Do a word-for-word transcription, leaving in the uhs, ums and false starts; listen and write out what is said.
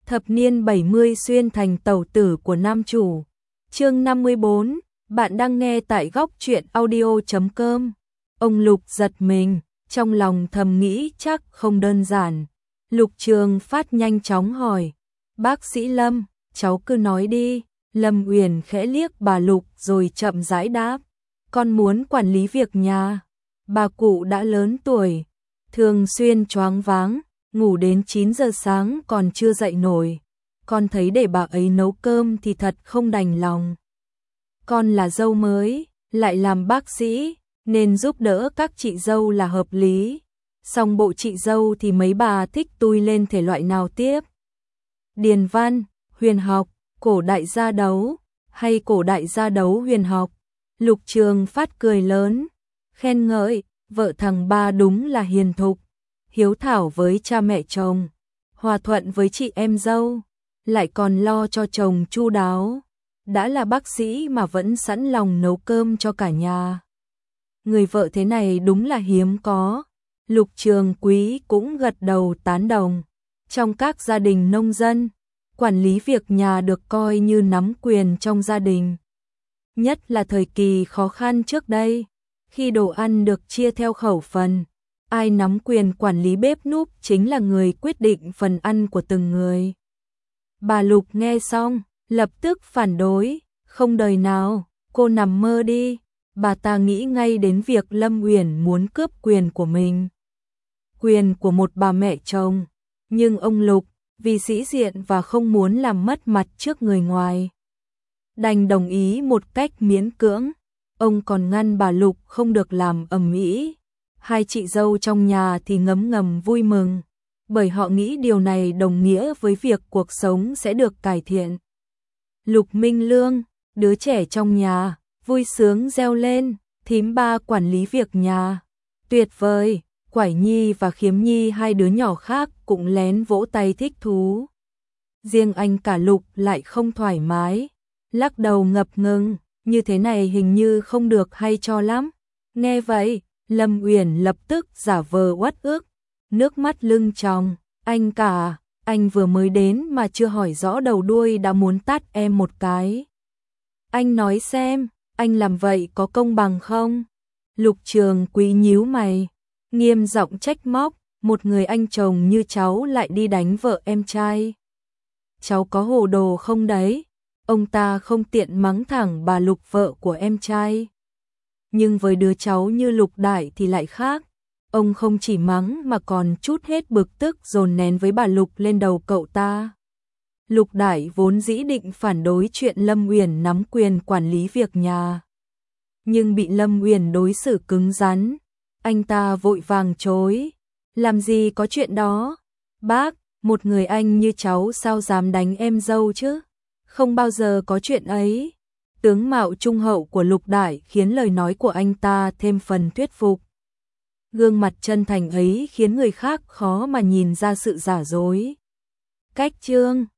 Thập niên bảy mươi xuyên thành tẩu tử của nam chủ. Chương năm mươi bốn, bạn đang nghe tại góc truyện audio chấm com. Ông Lục giật mình, trong lòng thầm nghĩ chắc không đơn giản. Lục Trường Phát nhanh chóng hỏi, bác sĩ Lâm, cháu cứ nói đi. Lâm Uyển khẽ liếc bà Lục rồi chậm rãi đáp, con muốn quản lý việc nhà. Bà cụ đã lớn tuổi, thường xuyên choáng váng, ngủ đến chín giờ sáng còn chưa dậy nổi. Con thấy để bà ấy nấu cơm thì thật không đành lòng. Con là dâu mới, lại làm bác sĩ, nên giúp đỡ các chị dâu là hợp lý. Song bộ chị dâu thì mấy bà thích tui lên thể loại nào tiếp? Điền văn, huyền học, cổ đại gia đấu, hay cổ đại gia đấu huyền học? Lục Trường Phát cười lớn, khen ngợi, vợ thằng ba đúng là hiền thục, hiếu thảo với cha mẹ chồng, hòa thuận với chị em dâu, lại còn lo cho chồng chu đáo. Đã là bác sĩ mà vẫn sẵn lòng nấu cơm cho cả nhà. Người vợ thế này đúng là hiếm có. Lục Trường Quý cũng gật đầu tán đồng. Trong các gia đình nông dân, quản lý việc nhà được coi như nắm quyền trong gia đình. Nhất là thời kỳ khó khăn trước đây, khi đồ ăn được chia theo khẩu phần, ai nắm quyền quản lý bếp núc chính là người quyết định phần ăn của từng người. Bà Lục nghe xong, lập tức phản đối, không đời nào, cô nằm mơ đi. Bà ta nghĩ ngay đến việc Lâm Uyển muốn cướp quyền của mình. Quyền của một bà mẹ chồng, nhưng ông Lục, vì sĩ diện và không muốn làm mất mặt trước người ngoài, đành đồng ý một cách miễn cưỡng. Ông còn ngăn bà Lục không được làm ầm ĩ. Hai chị dâu trong nhà thì ngấm ngầm vui mừng, bởi họ nghĩ điều này đồng nghĩa với việc cuộc sống sẽ được cải thiện. Lục Minh Lương, đứa trẻ trong nhà, vui sướng reo lên, thím ba quản lý việc nhà. Tuyệt vời, Quải Nhi và Khiếm Nhi hai đứa nhỏ khác cũng lén vỗ tay thích thú. Riêng anh cả Lục lại không thoải mái, lắc đầu ngập ngừng, như thế này hình như không được hay cho lắm. Nghe vậy, Lâm Uyển lập tức giả vờ uất ức, nước mắt lưng tròng, anh cả, anh vừa mới đến mà chưa hỏi rõ đầu đuôi đã muốn tát em một cái. Anh nói xem, anh làm vậy có công bằng không? Lục Trường Quý nhíu mày, nghiêm giọng trách móc, một người anh chồng như cháu lại đi đánh vợ em trai. Cháu có hồ đồ không đấy? Ông ta không tiện mắng thẳng bà Lục vợ của em trai. Nhưng với đứa cháu như Lục Đại thì lại khác. Ông không chỉ mắng mà còn trút hết bực tức dồn nén với bà Lục lên đầu cậu ta. Lục Đại vốn dĩ định phản đối chuyện Lâm Uyển nắm quyền quản lý việc nhà, nhưng bị Lâm Uyển đối xử cứng rắn, anh ta vội vàng chối. Làm gì có chuyện đó? Bác, một người anh như cháu sao dám đánh em dâu chứ? Không bao giờ có chuyện ấy. Tướng mạo trung hậu của Lục Đại khiến lời nói của anh ta thêm phần thuyết phục. Gương mặt chân thành ấy khiến người khác khó mà nhìn ra sự giả dối. Cách chương